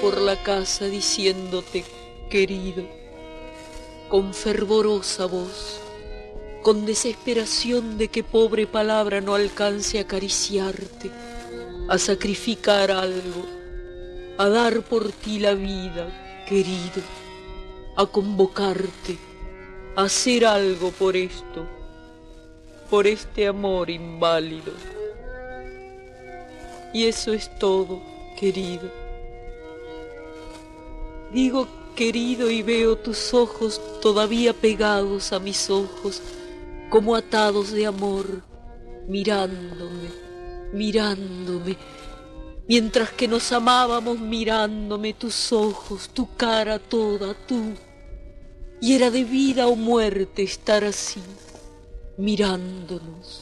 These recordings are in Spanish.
por la casa diciéndote querido, con fervorosa voz, con desesperación de que pobre palabra no alcance a acariciarte, a sacrificar algo, a dar por ti la vida, querido, a convocarte, a hacer algo por esto, por este amor inválido. Y eso es todo, querido. Digo querido y veo tus ojos todavía pegados a mis ojos, como atados de amor, mirándome, mirándome, mientras que nos amábamos mirándome tus ojos, tu cara toda, tú. Y era de vida o muerte estar así, mirándonos.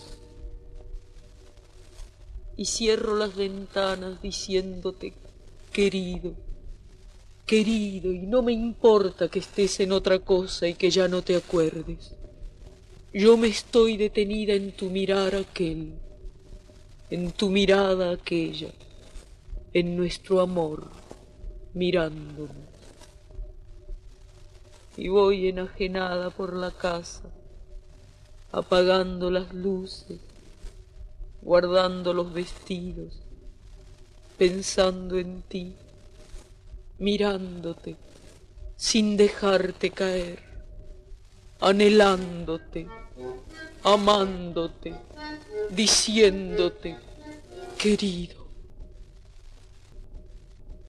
Y cierro las ventanas diciéndote querido, querido, y no me importa que estés en otra cosa y que ya no te acuerdes. Yo me estoy detenida en tu mirar aquel, en tu mirada aquella, en nuestro amor, mirándonos. Y voy enajenada por la casa, apagando las luces, guardando los vestidos, pensando en ti, mirándote, sin dejarte caer, anhelándote, amándote, diciéndote, querido.